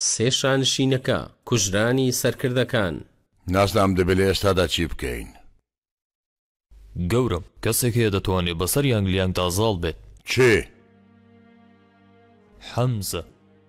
سێ شانشینەکە کوژرانی سەرکردەکان. نازنام دەبێت لە ئێستادا چی بکەین. گەورم کەسێک هەیە دەتوانێت بەسەر یانگلیان تازاڵ بێت. چێ؟ حەمزە.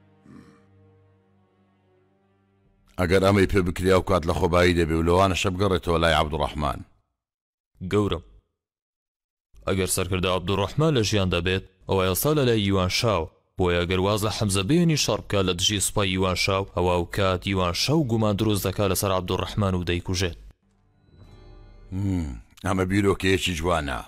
ئەگەر ئەمەی پێ بکریا و کات لە خۆبایی دەبێ و لەوانە شە بگەڕێتەوە لای عەبدوڕەحمان. گەورم ئەگەر سەرکردە عەبدوڕەحمان لە ژیان دەبێت ئەوە ئێستا لە لای یوان شاو، بۆیە ئەگەر واز لە حەمزە بێنی شەڕ بکات لە دژی سوپای یوان شاو، ئەوە و کات یوان شاو گومان دروست دەکات لەسەر عەبدوڕەحمان و دەیکوژێت. ئەمە بیرۆکەیەکی جوانە.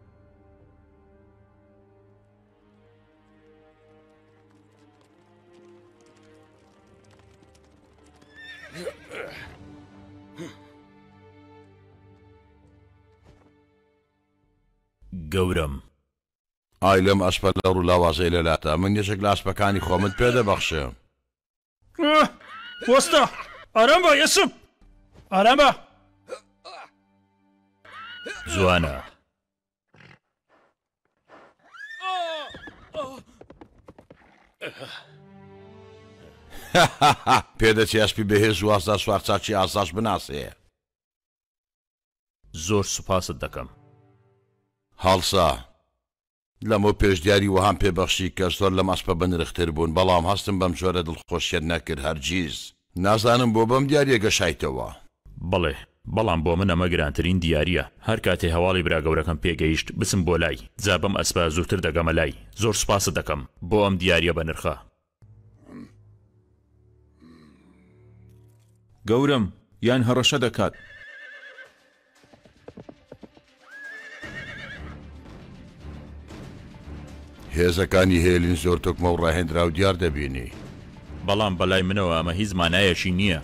گەورم ئای لەم ئەسپە لە ڕوو لاوازەی لەلاتە من یەکێک لە ئەسپەکانی خۆمت پێ دەبەخشم. وەستە ئارام بە یەسپ ئارام بە. جوانە. پێدەچی ئەسپی بەهێز وازدا سوارچاکی ئازاش بناسێ. زۆر سوپاست دەکەم. هەڵسا لەمە پێشدیاری وەهام پێبەخشی کە زۆر لەم ئەسپە بنرختر بوون، بەڵام هەستم بەم جۆرە دڵخۆشیت نەکرد هەرگیز. نازانم بۆ بەم دیاریە گەشایتەوە. بەڵێ بەڵام بۆ من ئەمە گرانترین دیارە. هەر کاتێ هەواڵی براگەورەکەم پێگەیشت بچم بۆ لای، جا بەم ئەسپە زووتر دەگەمە لای. زۆر سوپاست دەکەم بۆ ئەم دیاریە بە نرخە. گەورم یان هەڕەشە دەکات. هێزەکانی هێلین زۆر تۆکمە و ڕاهێنرا و دیار دەبینی. بەڵام بەلای منەوە ئەمە هیچ مانایەشی نییە.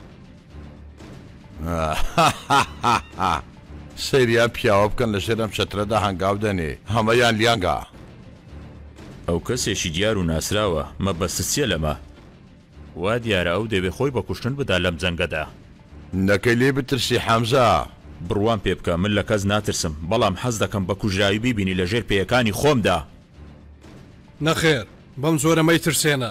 سەیریان پیاوە بکەن لە ژێرم چەترەدا هەنگاو دەنێ هەمەیان لیانگا. ئەو کەسێکی دیار و ناسراوە مەبەستچیە لەمە. وا دیارە ئەو دەبێ خۆی بە کوشتن بدا لەم جەنگەدا. نەکەی لێ بترسی حەمزە. بڕوان پێ بکە من لە کەس ناترسم، بەڵام حەز دەکەم بە کوژراوی بیبینی لە ژێر پێیەکانی خۆمدا. نەخێر بەم زۆرە مەیترسێنە.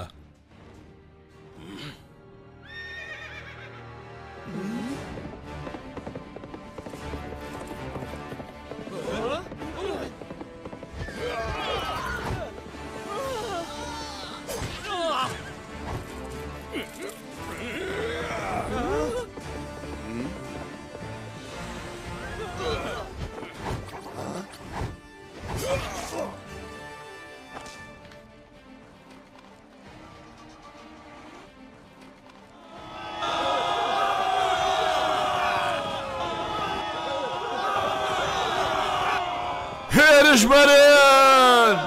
هێرش بەرن!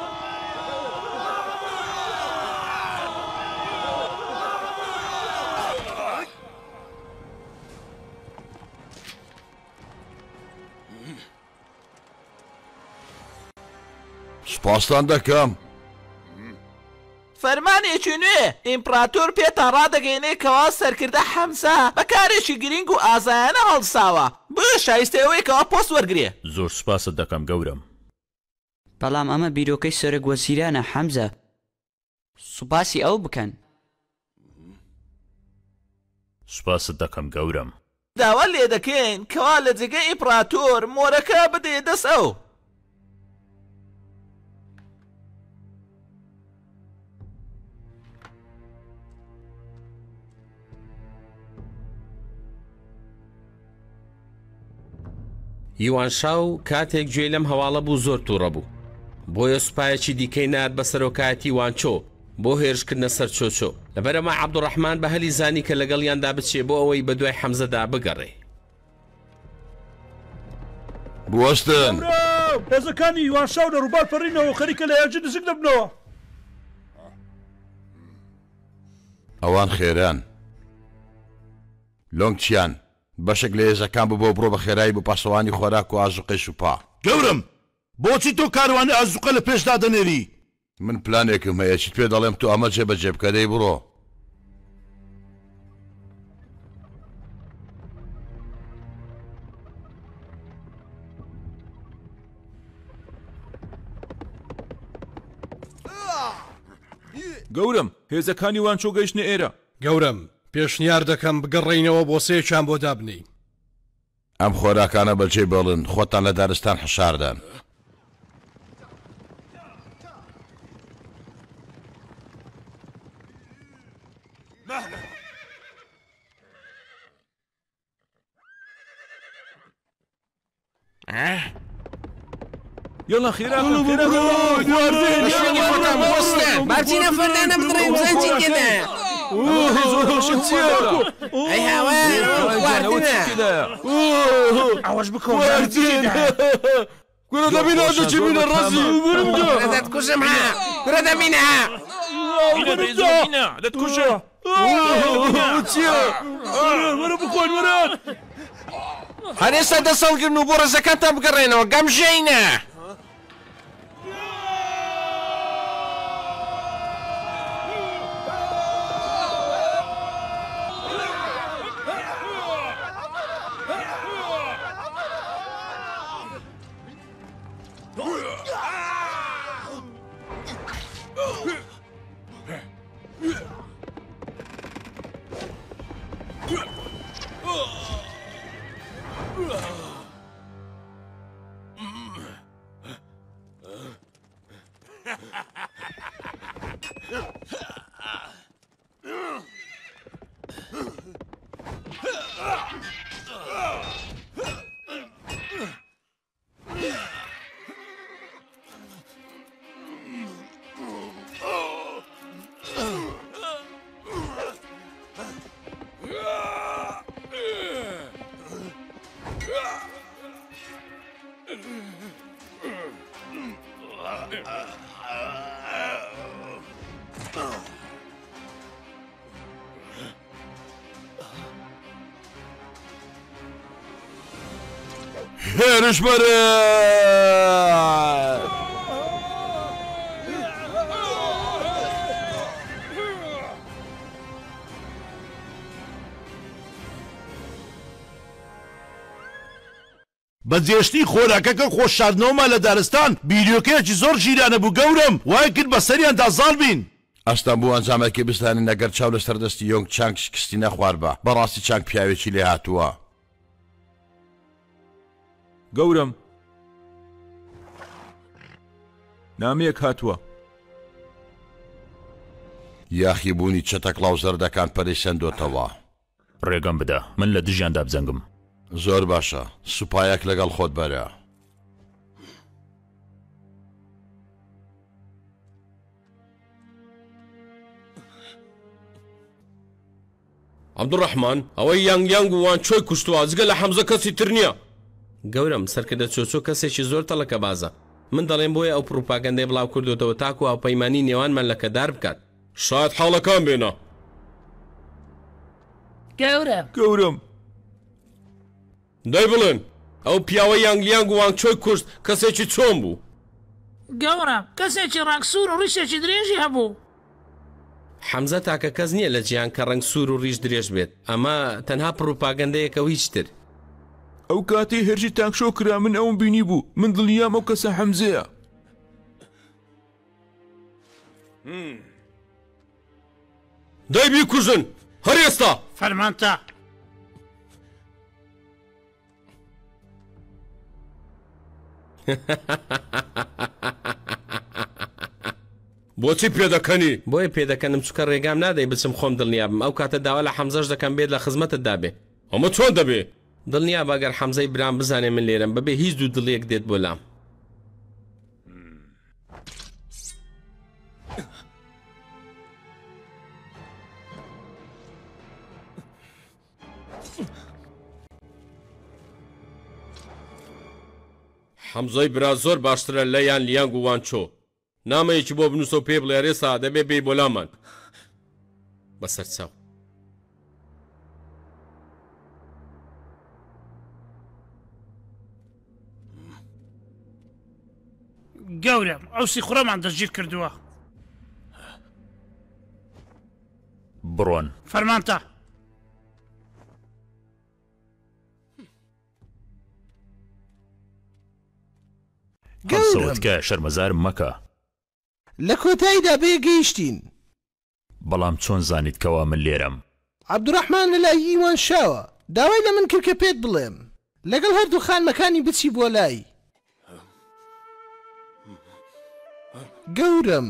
سوپاسان دەکەم. فەرمانێکی نوێ ئیمپراتۆر پێتان ڕادەگەێنێکەوە سەرکردە حەمزە بەکارێکی گرنگ و ئازایانە هەڵساوە بۆ شایستەوەیەکەوە پۆست وەرگێ. زۆر سوپاست دەکەم گەورم. بەڵام ئەمە بیرۆکەی سەرۆک وەزیرانە حەمزە. سوپاسی ئەو بکەن. سوپاست دەکەم گەورم. داوا لێ دەکەین کەوا لە جێگەی ئیمپراتۆر مۆرەکە بدێ دەست ئەو. یوان شاو کاتێک گوێ لەم هەواڵە بوو زۆر تووڕە بوو، بۆیە سوپایەکی دیکەی نات بە سەرۆکایەتی وانچۆ بۆ هێرشکردنە سەر چۆچۆ. لەبەرەمە عەبدوڕەحمان بە هەلی زانی کە لەگەڵیاندا بچێ بۆ ئەوەی بە دوای حەمزەدا بگەڕێ. بوەستن! هێزەکانی یوان شاو لە ڕووبار پەڕینەوە خەریکە لە یاجی نزیک دەبنەوە. ئەوان خێران. لۆنگچیان بەشێک لە هێزەکان ببۆ بڕۆ بە خێرایی بۆ پاسەوانی خۆراک و ئازوقەی سوپا. گەورم بۆچی تۆ کاروانی ئازوقە لە پێشدا دەنێری؟ من پلانێکم هەیە چیت پێ دەڵێم تو ئەمە جێبەجێ بکە دەی بڕۆ. گەورم هێزەکانی وان چۆ گەیشتنە ئێرە گەورم پێشنیار دەکەم بگەڕێینەوە بۆ سێکیان بۆ دابنی ئەم خۆراکانە بەجێ بڵن خۆتان لە دارستان حشاردان يلا خيرات بارتينا فنانة بضريب زنجي كده اي هوان وارتنا عواش بكم وارتنا كرة دمينها تجي من الرزي كرة تكوش معها كرة دمينها لا تكوشها ورا بخوان ورا هەرێستا دەسەڵگرن و بۆ ڕێزەکانتان بگەڕێنەوە گەمژەینە هێرش بەرە بەجێشتی خۆراکەکە خۆششاردنەوەمە لە دارستان بیریۆکەیەکی زۆر ژیرانە بوو گەورم وای کرد بە سەریاندا زاڵ بین ئەستان بۆ ئەنجامێکی بستانین نەگەر چاو لە سەردەستی یۆنگ چانگ شکستی نەخوار بە بەڕاستی چانگ پیاوێکی لێ هاتووە گەورم نامەیەک هاتووە یاخی بوونی چەتە کڵاو زەردەکان پەرەیسەندۆتەوە ڕێگەم بدە من لە دژیاندا بجەنگم زۆر باشە سوپایەک لەگەڵ خۆت بەرە عەبدوڕەحمان ئەوەی یانگ وان چۆی کوشتووە جگە لە حەمزە کەسی تر نییە گەورم سەرکردە چۆچۆ کەسێکی زۆر تەڵەکە بازە من دەڵێم بۆیە ئەو پروپاگەندەی بڵاو کردوتەوە تاکو ئەو پەیمانی نێوانمان لەکەدار بکات شاید حاڵەکان بێنە گەورم دەی بڵێن ئەو پیاوە یانگ وان چۆی کوشت کەسێکی چۆن بوو گەورم کەسێکی ڕنگسوور و ڕیشێکی درێژی هەبوو حەمزە تاکە کەس نییە لە جیان کە ڕنگ سوور و ڕیش درێژ بێت ئەمە تەنها پروپاگەندەیەکە و هیچ تر ئەو کاتەی هەرژی تانکشۆ کرا من ئەوم بینی بوو من دڵنیام ئەو کەسە حەمزەیە دەی بیکوژن هەر ئێستا فەرمانتە بۆچی پێدەکەنی بۆیە پێدەکەنم چکە ڕێگام نادەی بچم خۆم دڵنیابم ئەو کاتە داوا لە حەمزەش دەکەم بێت لە خزمەتت دابێ ئەمە چۆن دەبێ دڵنیا باگەر حەمزەی برام بزانێ من لێرم بەبێ هیچ دوو دڵیەک دێت بۆ لام حەمزەی برا زۆر باشترە لە یان لیانگ و وانچۆ نامەیەکی بۆ بنووسە و پێ بڵێ ڕێسا دەبێ بێ بۆ لامان بەسەر چاو گەورم ئەوسی خوڕەمان دەستگیر کردووە بڕۆن فەرمانتە هەڵسەوتکە شەرمەزارم مەکە لە کۆتاییدا بێگەیشتین بەڵام چۆن زانیت کەوا من لێرەم؟ عەبدوڕەحمان لەلای ئیوان شاوە داوای لە من کرد کە پێت بڵێم لەگەڵ هەردوو خانمەکانی بچی بۆ لای گەورم.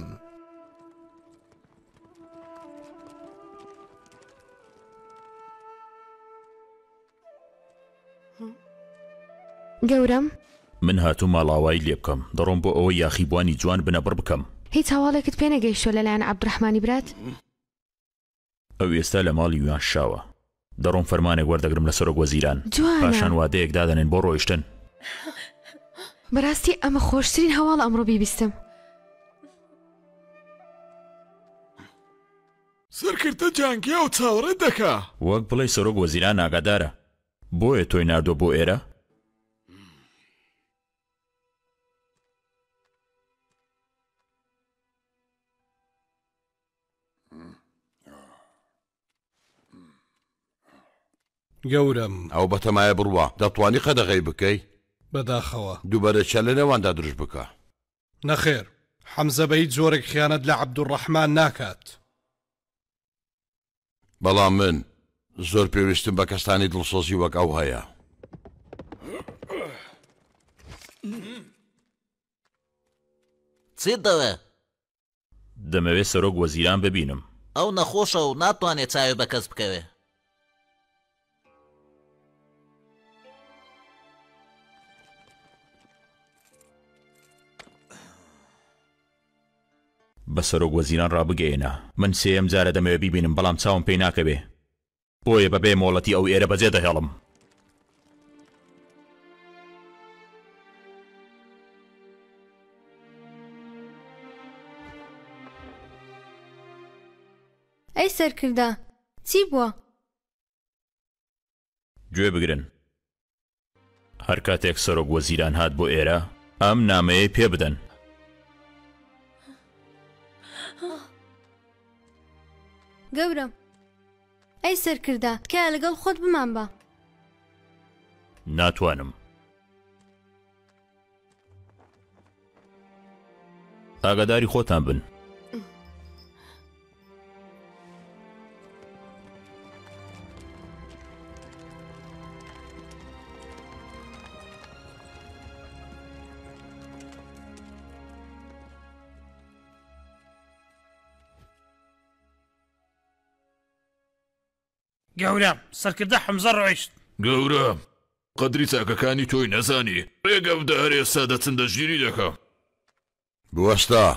گەورم من هاتوو ماڵاوایی لێ بکەم دەڕۆم بۆ ئەوە یاخیبوانی جوان بنەبڕ بکەم. هیچ هەواڵێکت پێ نەگەیشتۆ لەلایەن عەبدوڕەحمانی برات؟ ئەو ئێستا لە ماڵی یوان شاوە دەڕۆم فەرمانێک وەردەگرم لە سەرۆک وەزیران پاشان وادەیەک دادەنێن بۆ ڕۆیشتن. بەڕاستی ئەمە خۆشترین هەواڵ ئەمڕۆ بیبیستم. سەرکردە جانگیا و چاوەڕێت دەکا وەک بڵێ سەرۆک وەزیران ئاگادارە بۆیە تۆی ناردۆ بۆ ئێرە؟ گەورم ئەو بەتەمایە بڕوە دەتوانی قەدەغەی بکەی بەداخەوە دووبارە چە لە نێواندا دروست بکە. نەخێر حەمزە بە هیچ جۆرێک خیانەت لە عەبدوڕەحمان ناکات. بەڵام من زۆر پێویستم بە کەستانی دڵسۆزی وەک ئەو هەیە. چیت دەوێ؟ دەمەوێت سەرۆک وەزیران ببینم. ئەو نەخۆشە و ناتوانێت چاوی بە کەس بکەوێ. بە سەرۆک وەزیران ڕابگەێنە من سێم جارە دەمەوێت بیبینم بەڵام چاوم پێی ناکەوێ بۆیە بەبێ مۆڵەتی ئەو ئێرە بەجێ دەهێڵم. ئەی سەرکردە چی بووە؟ گوێ بگرن هەر کاتێک سەرۆک وەزیران هات بۆ ئێرە ئەم نامەیەی پێ بدەن. گەورم ئەی سەرکردە تکایە لەگەڵ خۆت بمان بە. ناتوانم. ئاگاداری خۆتان بن. گەورم سەرکردە حەمزە ڕۆیشت. گەورم قەدری چاکەکانی تۆی نەزانی ڕێگە بدە ئێستا دەچن دەژگیری دەکەم. بوەستە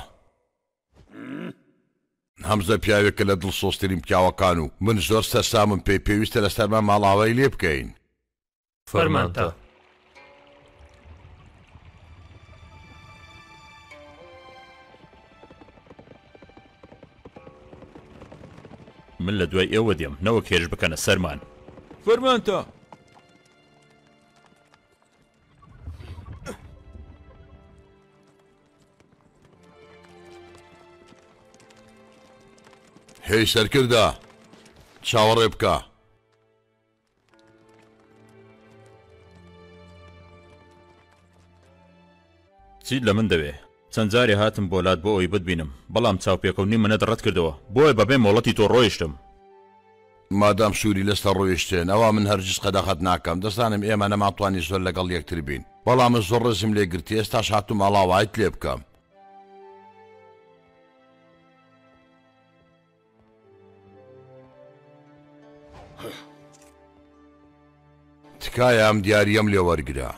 هەمزە پیاوێکە لە دڵسۆزترین پیاوەکان و من زۆر سەرسامم پێی پێویستە لە سەرمان ماڵاوایی لێ بکەین. فەرمانتە. من لە دوای ئێوە دێم نەوە کێش بکەنە سەرمان. فەرمانتە. هێی سەرکردە چاوەڕێ بکە. چیت لە من دەوێ؟ چەند جارێ هاتم بۆلات بۆ ئەوی بتبینم بەڵام چاوپێکەوتنی منەت ڕەت کردەوە بۆیە بەبێ مۆڵەتی تۆ ڕۆیشتم. مادام سووری لەستە ڕۆیشتێن ئەوە من هەرگیز قەدەخەت ناکەم دەزانم ئێمە نەماتوانی زۆر لەگەڵ یەکتر بین بەڵام من زۆر ڕێزم لێ گرتی ئێستاش هاتووم ماڵاوایت لێ بکەم. تکایە ئەم دیاریەم لێ وەرگرە.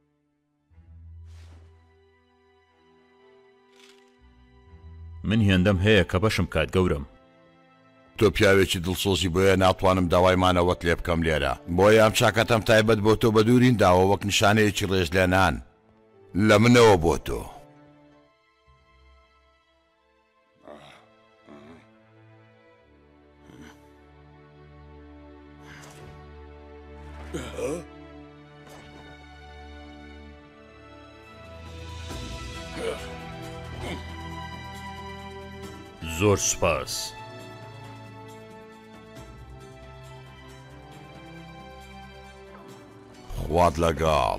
من هێندەم هەیە کە بەشم کات گەورم. تۆ پیاوێکی دڵسۆزی بۆیە ناتوانم داوایمانەوەت لێ بکەم لێرە بۆیە ئەم چاکەتەم تایبەت بۆ تۆ بە دوورین داوە وەک نیشانەیەکی ڕێژلێنان لە منەوە بۆ تۆ. زۆر سوپاس. خوات لەگەڵ.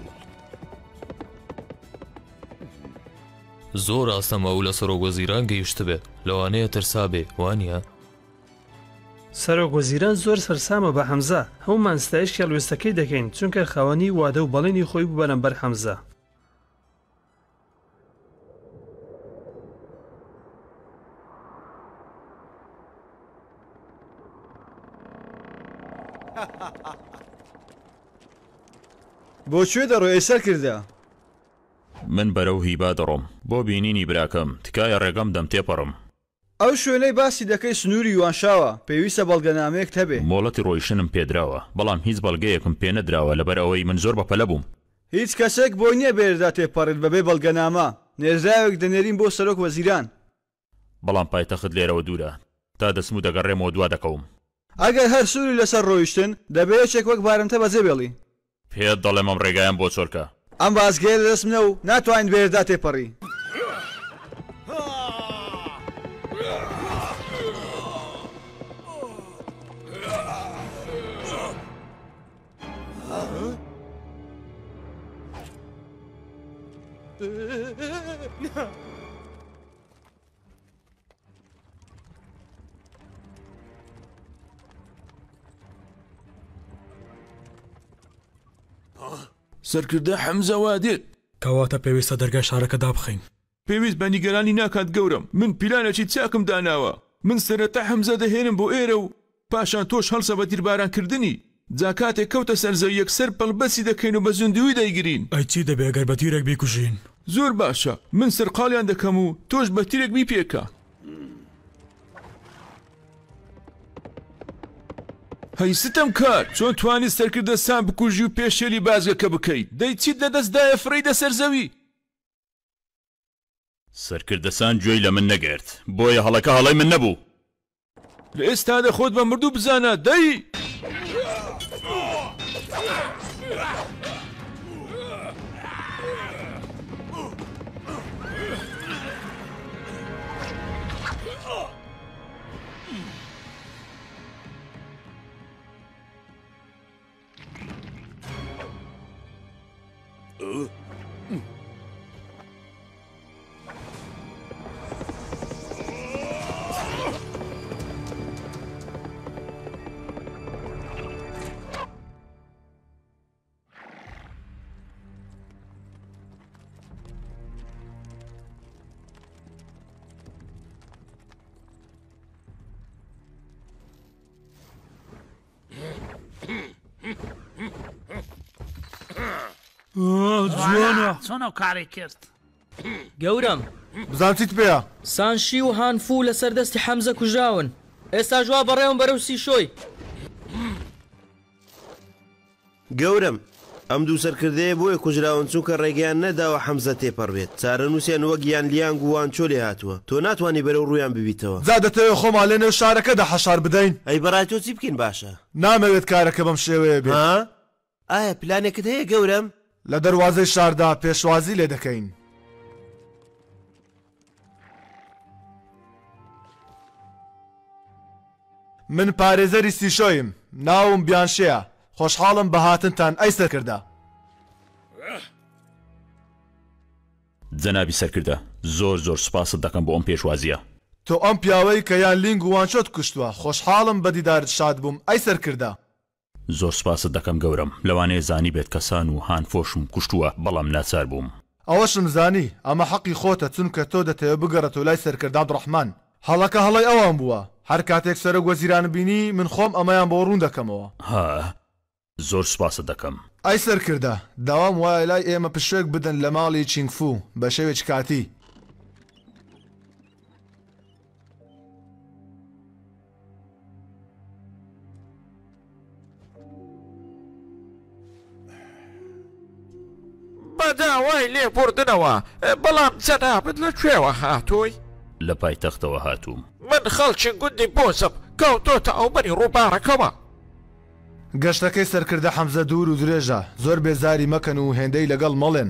زۆر ئاستەمە و لە سەرۆک وەزیران گەیشت بێت لەوانەیە ترسا بێ وانە؟ سەرۆک وەزیران زۆر سەرسامە بە حەمزە هەمومان ستایش کێڵوێستەکەی دەکەین چونکە خاوەنی وادە و بەڵێنی خۆی بوو بەرەمبەر حەمزە. بۆکوێ دەڕۆی سەرکردە؟ من بەرەو هیبا دەڕۆم بۆ بینینی براکەم تکایە ڕێگەم دەم تێپەڕم. ئەو شوێنەی باسی دەکەی سنووری یوانشاوە پێویستە بەڵگەنامەیەک هەبێ. مۆڵەتی ڕۆیشتنم پێدراوە بەڵام هیچ بەڵگەیەکم پێ نەدراوە لەبەر ئەوەی من زۆر بەپەلە بووم. هیچ کەسێک بۆ نییە بێردا تێپەڕێت بەبێ بەڵگەنامە نێرزاوێک دەنێرین بۆ سەرۆک وەزیران. بەڵام پایتەخت لێرەوە دوورە تا دەسم و دەگەڕێمەوە دوا دەکەوم. ئەگەر هەر سووری لەسەر ڕۆیشتن دەبێت یەکێک وەک بارەمتە بەجێ بێڵی. پێت دەڵێم ئەم ڕێگایان بۆ چۆرکە. ئەم بازگەیە لەدەستمنە و ناتوانین بێردا تێپەڕی. سەرکردە حەمزە وا دێت کەواتە پێویستە دەرگای شارەکە دابخەین. پێویست بە نیگەرانی ناکات گەورم من پیلانێکی چاکم داناوە من سەرەتا حەمزە دەهێنم بۆ ئێرە و پاشان تۆش هەڵسە بە تیربارانکردنی جا کاتێک کەوتە سەرزەوی یەکسەر پەڵبەسی دەکەین و بە زوندوی دەیگرین. ئەی چی دەبێ گەر بە تیرێک بیکوژین؟ زۆر باشە من سەرقاڵیان دەکەم و تۆش بە تیرێک بیپێکە. هەیستم کار چۆن توانی سەرکردە سام بکوژی و پێشێلی بازگەکە بکەیت دەی چیت لەدەستدایە فڕیدە سەرزەوی. سەرکردەسان گوێی لە من نەگرت بۆیە هەڵەکە هەڵەی من نەبوو. لە ئێستادا خۆت بە مردوو بزانە دەی. جوانە چۆنە کاری کرد گەورم بزانیت پێە سانشی و هانفوو لە سەردەستی حەمزە کوژراون ئێستا جوا بەڕێوم بەرەو سیشۆی. گەورم ئەم دوو سەرکردەیە بۆیە کوژراون چونکە ڕێگەیان نەداوە حەمزە تێپەڕ بێت چارە نووسیان وەک یان لیانگ و وانچۆ لێ هاتووە تۆ ناتوانانی بەرەو ڕوویان ببیتەوە. جا دەتەوێت خۆمان لە نێو شارەکەدا حەشار بدەین؟ ئەی بەڕای تۆ چی بکەین باشە؟ نامەوێت کارەکە بەم شێوەیە بێت. ئایا پلانێکت هەیە گەورم؟ لە دەواازەی شاردا پێشوازی لێ دەکەین. من پارێزەری سیشۆیم ناوم بیانشەیە خۆشحاڵم بە هاتنتان ئەی سەرکردە. جەنابی سەرکردە زۆر زۆر سوپاست دەکەم بۆ ئەم پێشوازیە. تۆ ئەم پیاوەی کە یان لینگ و وانچۆت کوشتووە خۆشحاڵم بە دیدارت شاد بووم ئەی سەرکردە. زۆر سوپاست دەکەم گەورم لەوانەیە زانی بێت کەسان و هانفۆشم کوشتووە بەڵام ناچار بووم. ئەوەشم زانی ئەمە حەقی خۆتە چونکە تۆ دەتەوێت بگەڕێتەوە لای سەرکردە عەبدوڕەحمان. هەڵەکە هەڵی ئەوان بووە هەر کاتێک سەرۆک وەزیران بینی من خۆم ئەمەیان بۆ ڕوون دەکەمەوە. زۆر سوپاست دەکەم. ئەی سەرکردە داوام وایە لای ئێمە پشوێک بدەن لە ماڵی چینگفو بە شێوێک کاتی. بەداوای لێبوردنەوە بەڵام جەنابەت لەکوێوە هاتووی؟ لە پایتەختەوە هاتووم. من خەڵکی گوندی بۆزم کەوتۆتە ئەوبەری ڕووبارەکەمە. گەشتەکەی سەرکردە حەمزە دوور و درێژە زۆر بێزاری مەکەن و هێندەی لەگەڵ مەڵێن.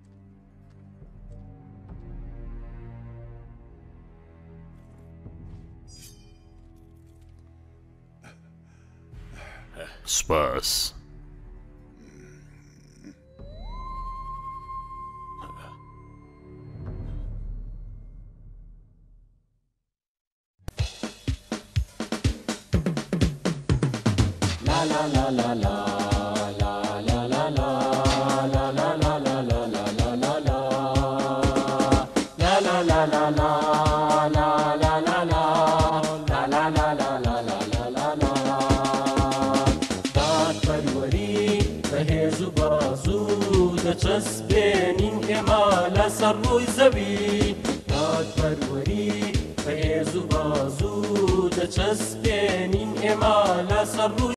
سپاس. دەچەسبێنین ئێمە لەسەر ڕووی زەوی دادپەروەری بەهێز و بازوو دەچەسبێنین ئێمە لەسەر ڕووی